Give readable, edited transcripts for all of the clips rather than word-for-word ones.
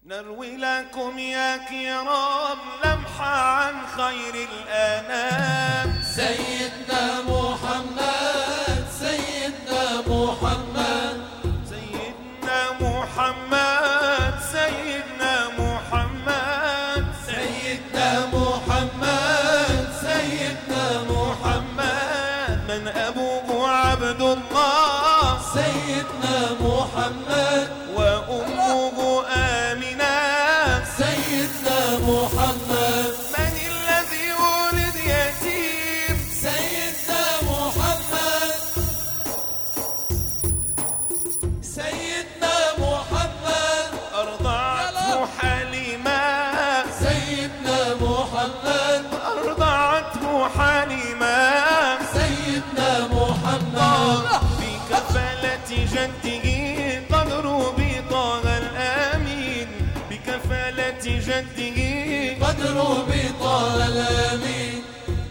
نروي لكم يا كرام لمحة عن خير الأنام. سيدنا محمد سيدنا محمد سيدنا محمد سيدنا محمد سيدنا محمد سيدنا محمد من أبوه عبد الله سيدنا محمد وأمه آمنة سيدنا محمد من الذي ولد يتيم سيدنا محمد سيدنا محمد أرضعته حليمة سيدنا محمد أرضعته حليمة سيدنا محمد بكفالة جده قدر بطه الأمين بكفالة جده قدر بطه الأمين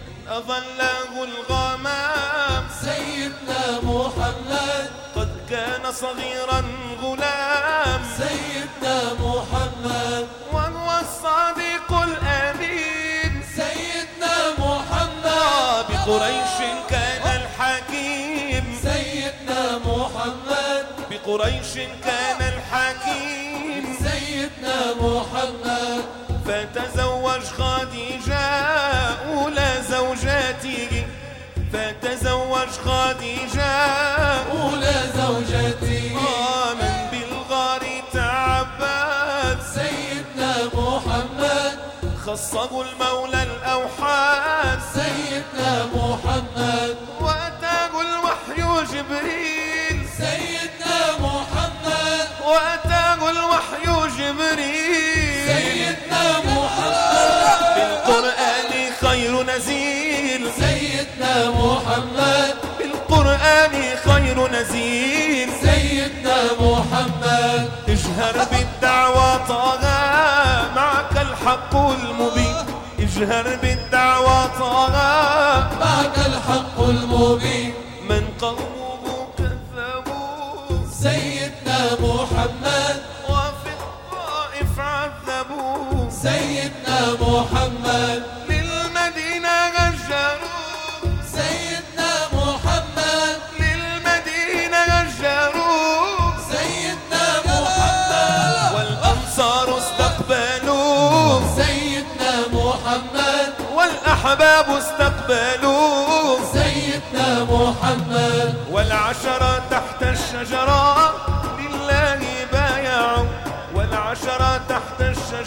أظله الغمام سيدنا محمد قد كان صغيرا غلام سيدنا محمد وهو الصادق الأمين سيدنا محمد بقريش كان الحكيم سيدنا محمد بقريش كان الحكيم سيدنا محمد فتزوج خديجة أولى زوجاته فتزوج خديجة أولى زوجتي من بالغار تعبد سيدنا محمد خصه المولى الأوحاد سيدنا محمد وأتاه الوحي جبريل سيدنا محمد وأتاه الوحي جبريل سيدنا محمد بالقرآن خير نزيل سيدنا محمد بالقرآن خير نزيل سيدنا محمد اجهر بالدعوة طه معك الحق المبين اجهر بالدعوة طه معك الحق المبين من قومه كذبوه سيدنا محمد وفي الطائف عذبوه سيدنا محمد للمدينة هجروه سيدنا محمد للمدينة هجروه سيدنا محمد والأنصار استقبلوه سيدنا محمد والأحباب استقبلوه سيدنا محمد والعشرة تحت الشجرة لله بايعوا والعشرة تحت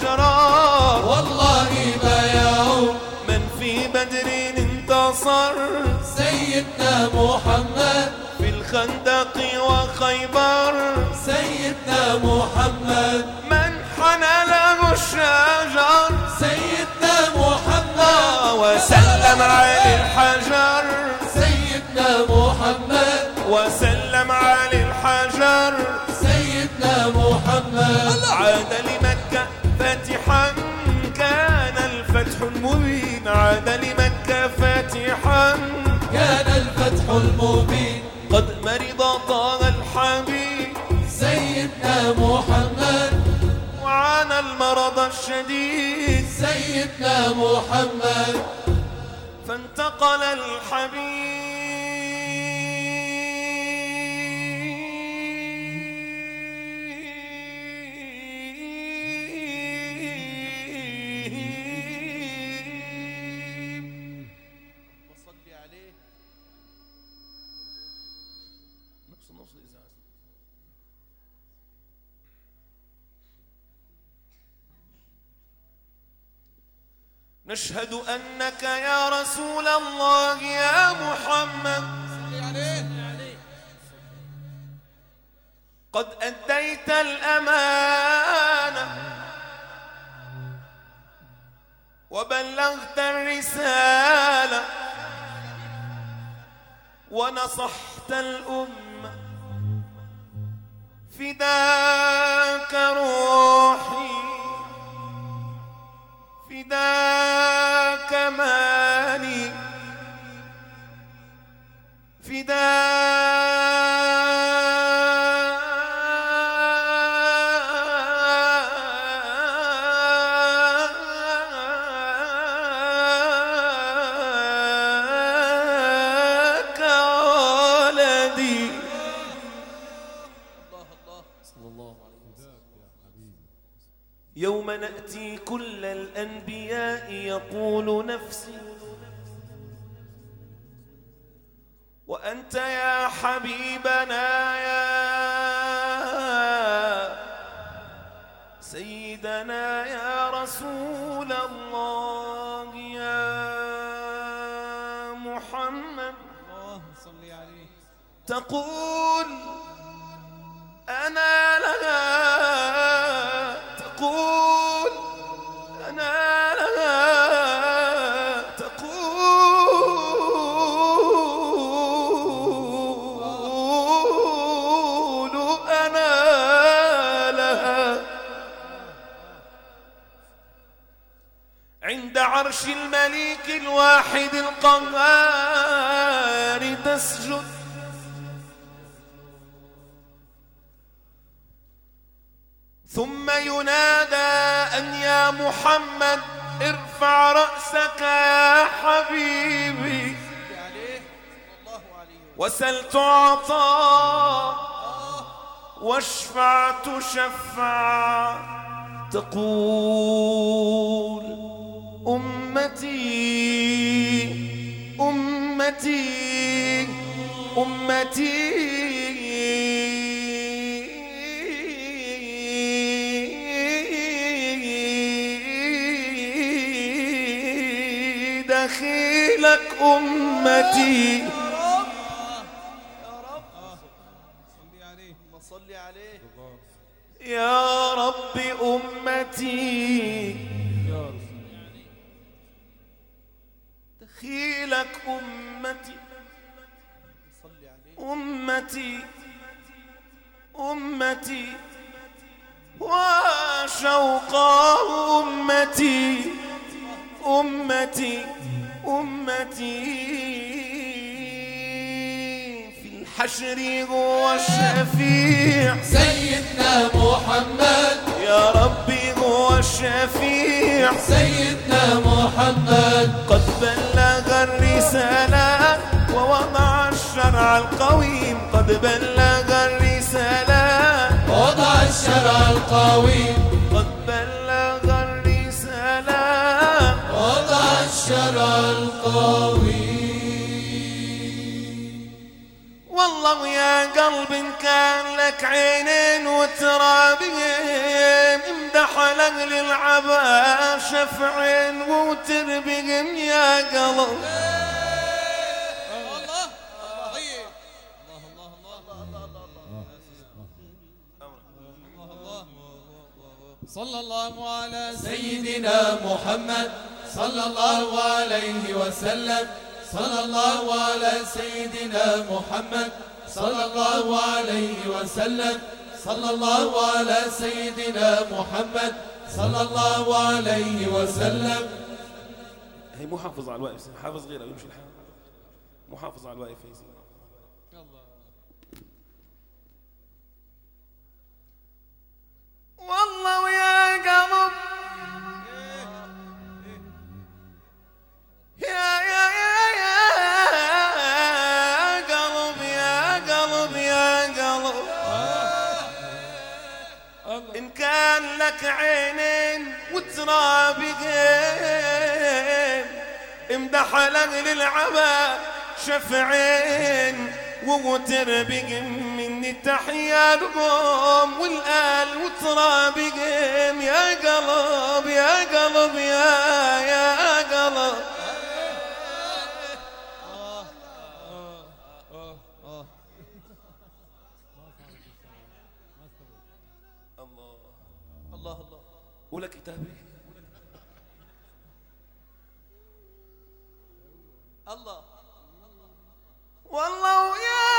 الشجرة والله بايعوا من في بدر انتصر سيدنا محمد في الخندق وخيبر سيدنا محمد من حنى له الشجر سيدنا محمد وسلم على الحجر سيدنا محمد وسلم على الحجر سيدنا محمد عاد لمكة فاتحا كان الفتح المبين عاد لمكة فاتحا كان الفتح المبين قد مرض طه الحبيب سيدنا محمد وعانى المرض الشديد سيدنا محمد فانتقل الحبيب وصلي عليه نفس الإزاز نشهد أنك يا رسول الله يا محمد قد أديت الأمانة وبلغت الرسالة ونصحت الأمة فداك روحي فداك مالي يوم نأتي كل الأنبياء يقول نفسي وأنت يا حبيبنا يا سيدنا يا رسول الله يا محمد تقول أنا لها تقول أنا لها تقول أنا لها عند عرش الملك الواحد القهار تسجد ثم ينادى أن يا محمد ارفع رأسك يا حبيبي وسل تعطى واشفع تشفع تقول أمتي أمتي أمتي دخيلك أمتي يا رب صلي عليه يا رب أمتي دخيلك أمتي أمتي أمتي وشوقاه أمتي أمتي أمتي في الحشر هو الشفيع سيدنا محمد يا ربي هو الشفيع سيدنا محمد قد بلغ الرسالة ووضع الشرع القويم قد بلغ الرسالة وضع الشرع القويم قد بلغ الرسالة وضع الشرع القويم والله يا قلب إن كان لك عينين وترابهم امدح لأهل العبا شفعين وتربهم يا قلب صلى الله على سيدنا محمد صلى الله عليه وسلم صلى الله على سيدنا محمد صلى الله عليه وسلم صلى الله على سيدنا محمد صلى الله عليه وسلم. هي مو حافظ على الواقف حافظ غيره يمشي الحال مو حافظ على الواقف يا سيدي والله ويا قلب يا قلب يا قلب يا قلب إن كان لك عينين وترابقين امدح لأهل العبا شفعين وتربقهم مني تحيا لهم والآل وترابقهم يا قلب يا قلب يا قلب الله الله ولا كتابي الله والله يا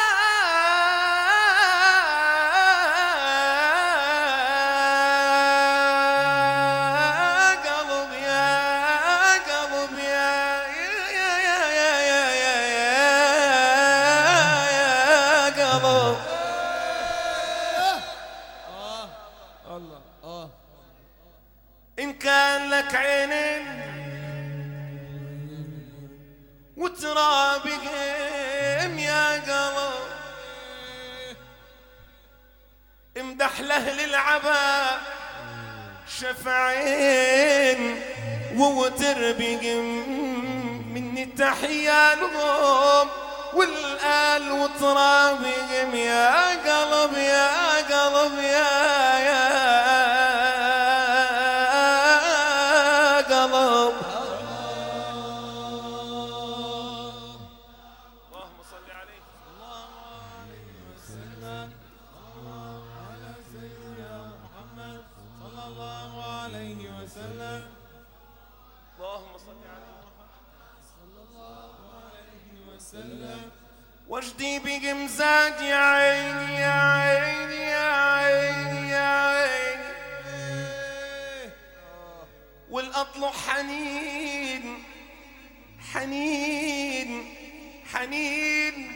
قلب يا قلب يا قلب إن كان لك عينين وترابقهم يا قلب يمدح لأهل العبا شفعين وتربي مني التحية لهم والآل وترابيهم يا قلب يا قلب يا قلب. اللهم صل عليه وسلم على سيدنا محمد صلى الله عليه وسلم. اللهم صل عليه صلى الله عليه وسلم. وجدي بقم زاد يا عيني يا عيني يا عيني يا عيني والأطلع حنين حنين حنين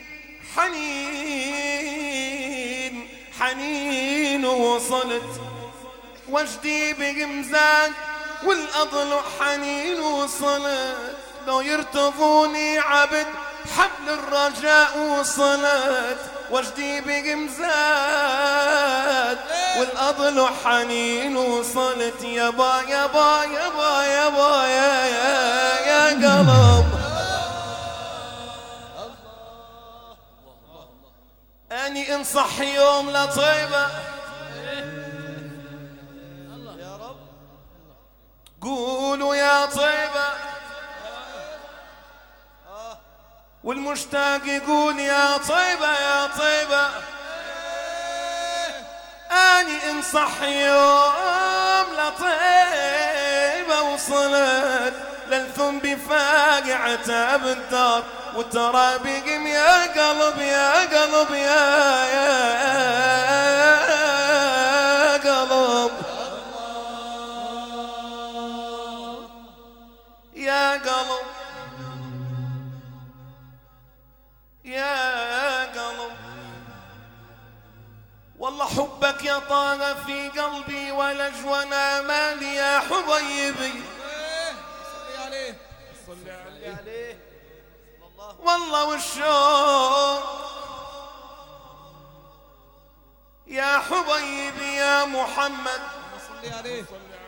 حنين حنين وصلت وجدي بقم زاد والأضلع حنين وصلت لو يرتضوني عبد حبل الرجاء وصلت وجدي بقم زاد والأضلع حنين وصلت يابا يابا يابا يابا يا قلب. أني انصح يوم لطيبة يا رب قولوا يا طيبة والمشتاق يقول يا طيبة يا طيبة. أني انصح يوم لطيبة وصلت للذنب فاقعة بالدار وترى بقم يا قلب يا قلب يا قلب يا قلب يا قلب. والله حبك يا طاغ في قلبي ولجوى آمالي يا حبيبي. صلي عليه صلي عليه. والله والشوق يا حبيبي يا محمد صلي عليه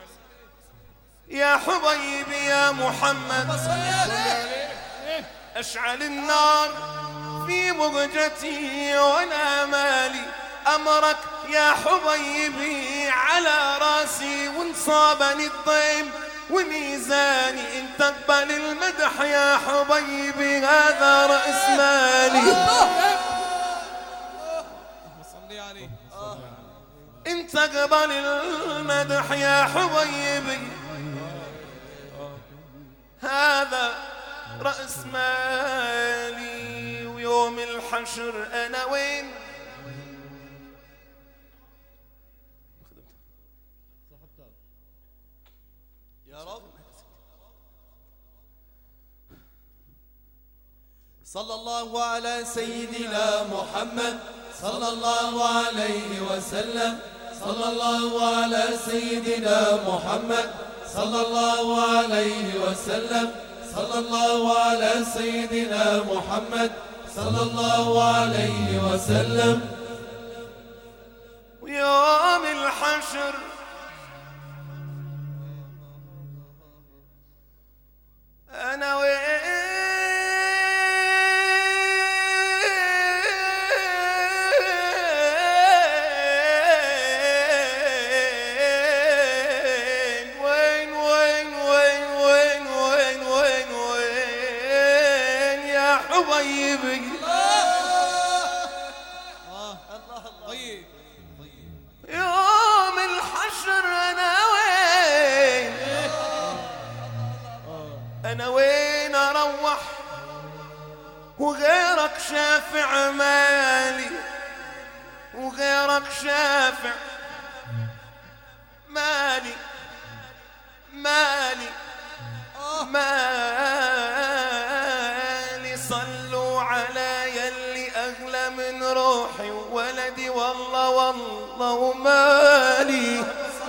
يا حبيبي يا محمد. صلي عليه. أشعل النار في مهجتي وأنا مالي أمرك يا حبيبي على راسي وانصابني الضيم وميزاني إن تقبل المدح يا حبيبي هذا رأس مالي. صلي عليه. إن تقبل المدح يا حبيبي هذا رأس مالي. ويوم الحشر أنا وين يا رب. صلى الله على سيدنا محمد صلى الله عليه وسلم. صلى الله على سيدنا محمد صلى الله عليه وسلم. صلى الله على سيدنا محمد صلى الله عليه وسلم. ويوم الحشر أنا وين وين وين وين وين وين وين وين يا حبيبي. طيب يوم الحشر أنا وين أنا وين أروح وغيرك شافع مالي وغيرك شافع مالي مالي مالي. صلوا على يلي أغلى من روحي وولدي والله والله ومالي.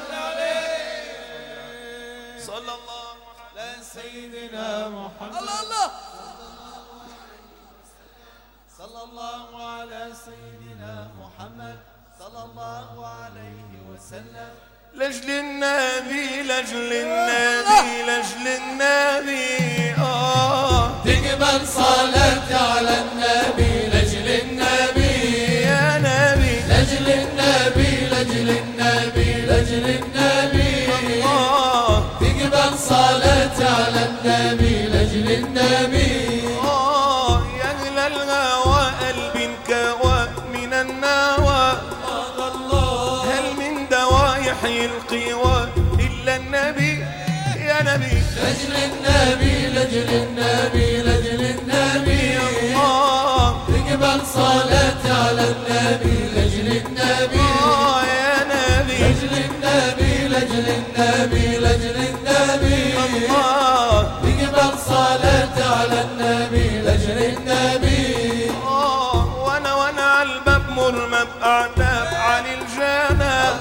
صلى الله على سيدنا محمد. الله صلى الله على سيدنا محمد صلى الله عليه لأجل النبي لأجل النبي لأجل النبي تقبل صلاتي على النبي لأجل النبي يا نبي لأجل النبي لأجل النبي لأجل النبي تقبل صلاتي على النبي لأجل النبي يا أهل الهوى قلبي انكوى من النوى هل من دواء يحيي القوى إلا النبي يا نبي لأجل النبي لأجل النبي لأجل النبي تقبل صلاتي على النبي لأجل النبي يا نبي لأجل النبي لأجل النبي لأجل النبي تقبل صلاتي على النبي لأجل النبي وانا على الباب مرمى بأعتاب علي الجنة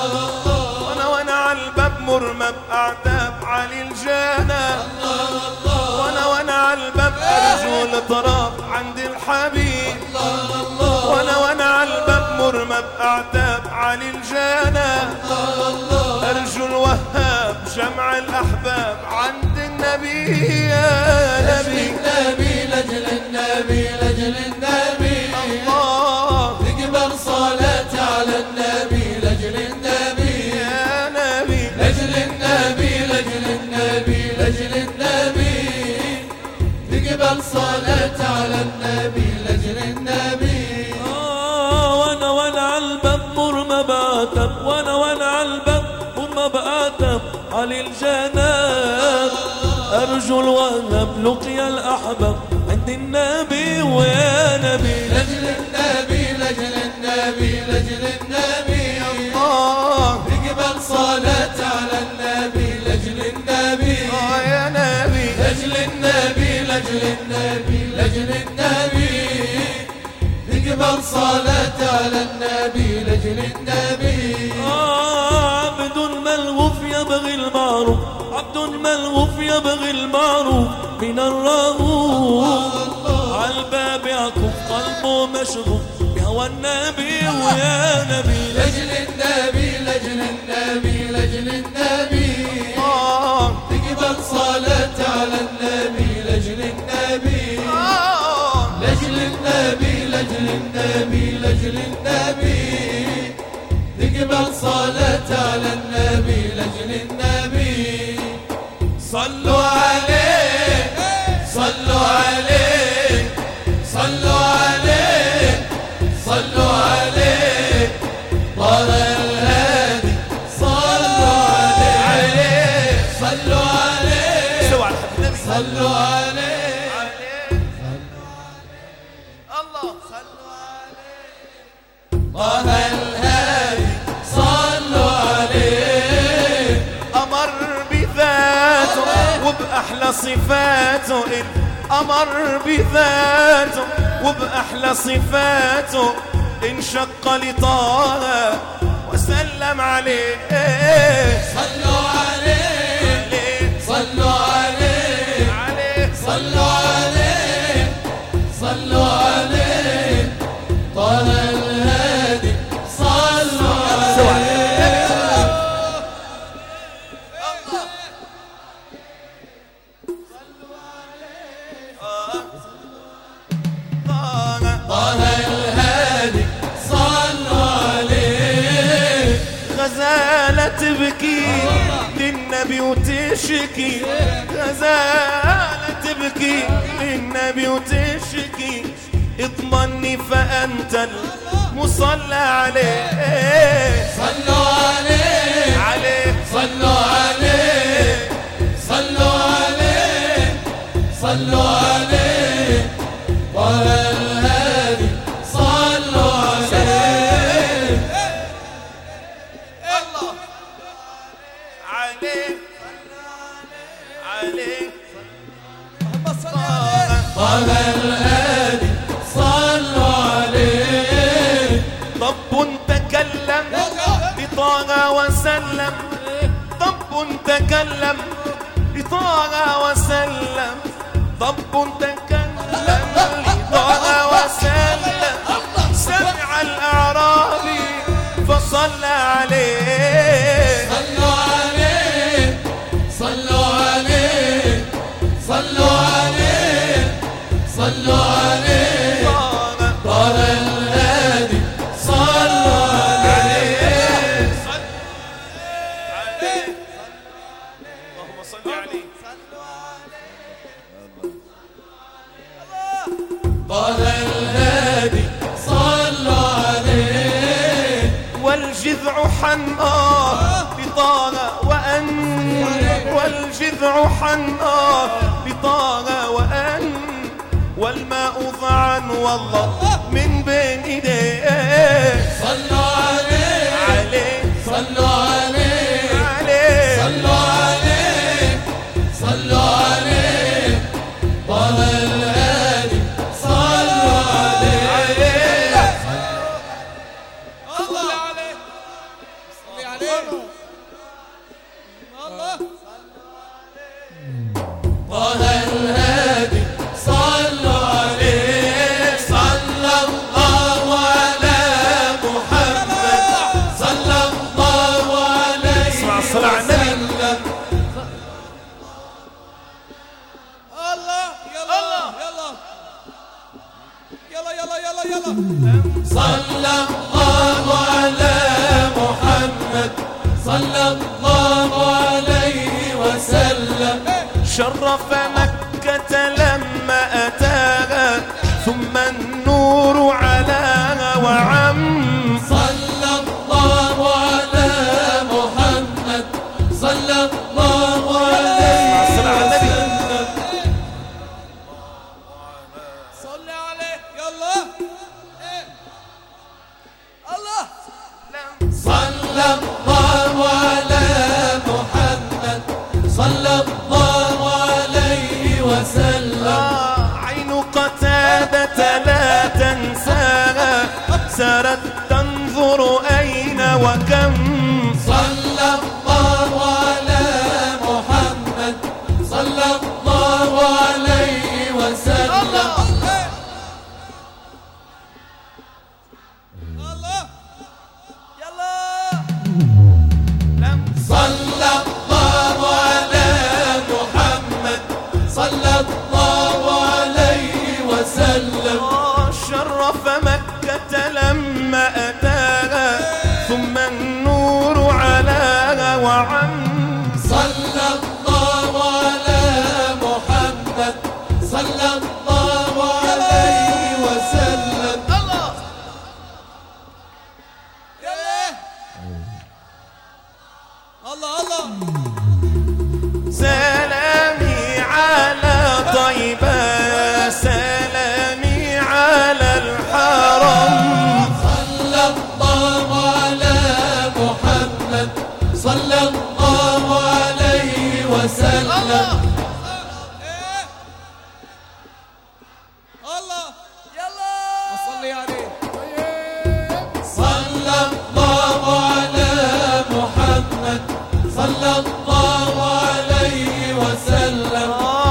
وانا على الباب مرمى بأعتاب علي الجنة وانا على الباب أرجو الطراب عند الحبيب وانا على الباب مرمى بأعتاب علي الجنة أرجو الوهاب جمع الأحباب عند النبي يا نبي النبي لأجل النبي لأجل النبي تقبل صلاتي على النبي لأجل النبي يا نبي لأجل النبي لأجل النبي لأجل النبي تقبل صلاتي على النبي لأجل النبي وانا على الباب مرمى بأعتب وانا على الباب مرمى بأعتب علي الجنات أرجو الوهاب لقيا الأحباب عند النبي ويا نبي لأجل النبي لأجل النبي لأجل النبي تقبل صلاتي على النبي لأجل النبي يا نبي لأجل النبي لأجل النبي لأجل النبي تقبل صلاتي على النبي لأجل النبي عبد ملهوف يبغي المعروف عبد ملهوف يبغي المعروف من الرؤوف على الباب يعكف قلبه مشغوف بهوى النبي ويا نبي لأجل النبي لأجل النبي لأجل النبي تقبل صلاتي على النبي لأجل النبي لأجل النبي لأجل النبي لأجل النبي تقبل صلاتي على النبي لأجل النبي صلوا عليه صلوا عليه صلوا عليه صلوا عليه طال الهادي صلوا عليه صلوا عليه صلوا عليه الله طه الهادي صلوا عليه أمر بذاته وبأحلى صفاته أمر بذاته وبأحلى صفاته انشق لطه وسلم عليه صلوا عليه صلوا عليه صلوا عليه صلوا عليه طه الهادي صلوا عليه طه الهادي صلوا عليه غزالة تبكي للنبي وتشكي غزالة تبكي للنبي وتشكي اضمني فأنت المصلى عليه صلوا عليه عليه صلوا عليه صلوا عليه صلوا عليه طه الهادي صلوا عليه الله عليه عليه طه الهادي صلوا عليه طب تكلم لطه وسلم طب تكلم لطه وسلم طب تكلم لطه وسلم سمع الأعرابي فصار صلى عليه صلوا عليه صلوا عليه صلوا عليه صلوا عليه طال الهادي صلوا عليه اللهم صل عليه طال الهادي صلوا عليه والجذع حنآه بطال وأن والجذع حنآه بطال وأن والماء ضعا والله من بين ايديه صلوا عليه عليه صلوا عليه عليه صلوا عليه صلوا عليه طال الهادي صلوا عليه صلي عليه صلي عليه الله طه الهادي صلوا عليه صلى الله على محمد صلى الله عليه اسمع الصلاة على النبي. وسلم الله يلا يلا يلا يلا يلا صلى الله على محمد صلى الله عليه وسلم شرف مكة لما أتاها ثم النور علاها وعم صلى الله على محمد صلى الله عليه وسلم صلي عليه يلا الله صلى الله على محمد صلى الله عليه وسلم عين قتادة لا تنساها سارت تنظر أين وكم صلى الله على محمد صلى الله عليه وسلم الله يلا صلى الله على محمد صلى الله عليه وسلم شرف مكة لما أتاها ثم النور علاها وعم صلى الله على محمد صلى الله عليه وسلم الله يلا الله الله سلامي على طيبة سلامي على الحرم صلى الله على محمد صلى الله عليه وسلم الله يلا صلي عليه صلى الله على محمد صلى الله عليه وسلم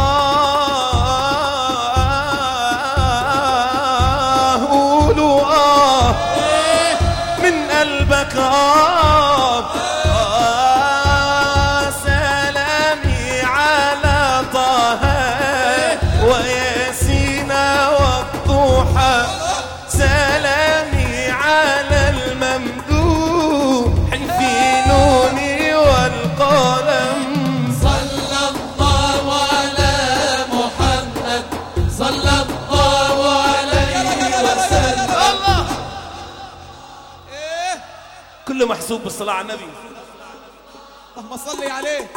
قولوا من قلبك سلامي على طه وياسين والضحى سلامي على الممدوح في نوني والقلم صلى الله على محمد صلى الله عليه وسلم الله كله محسوب بالصلاة على النبي اللهم صلي عليه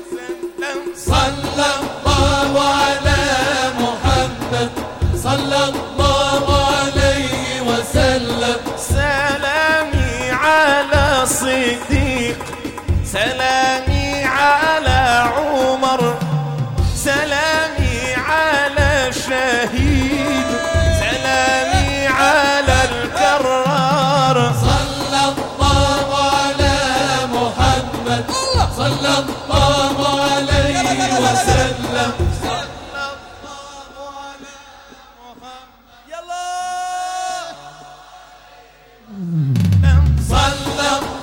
صلى الله على محمد صلى الله عليه وسلم سلامي على صديق سلامي على عمر سلامي على شهيد سلامي على الكرار صلى الله على محمد صلى الله عليه وسلم يلا صلى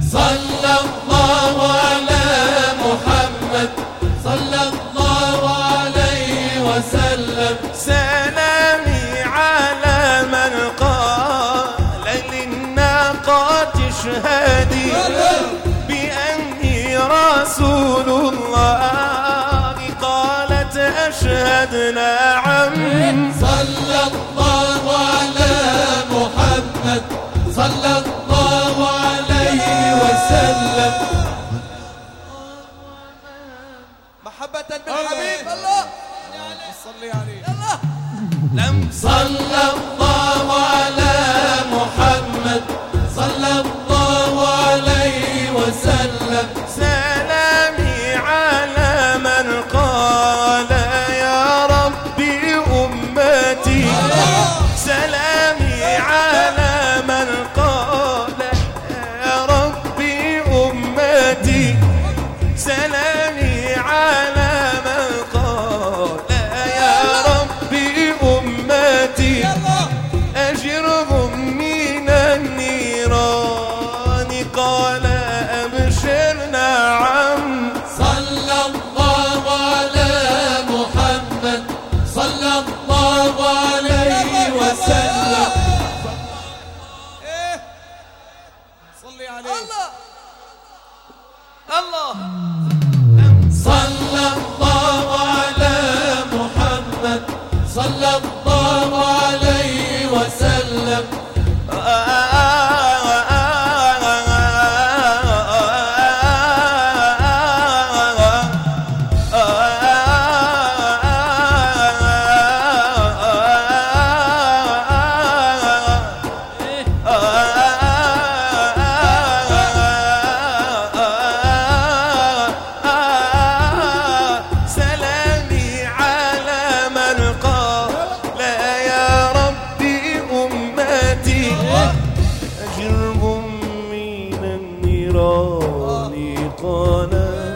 صلى الله على محمد صلى الله عليه وسلم سلامي على من قال للناقة اشهدي بأني رسول الله قالت أشهد نعم صلى الله على محمد صلى الله عليه وسلم محبة بالحبيب الله صلي عليه يلا صلى الله على محمد صلى الله عليه وسلم سلامي على من قال يا ربي أمتي سلامي على من قال يا ربي أمتي سلامي على من قال يا ربي أمتي أجرهم من النيران قال أبشر نعم صلى الله على محمد صلى الله عليه وسلم ايه صلي عليه الله صلى الله على محمد صلى الله عليه وسلم سلامي على من قال يا ربي أمتي أجرهم من النيران قال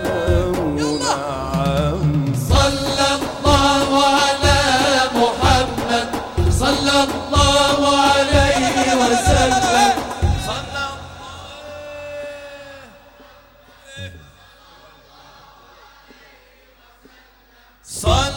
نعم صلى الله على محمد صلى الله عليه وسلم صلى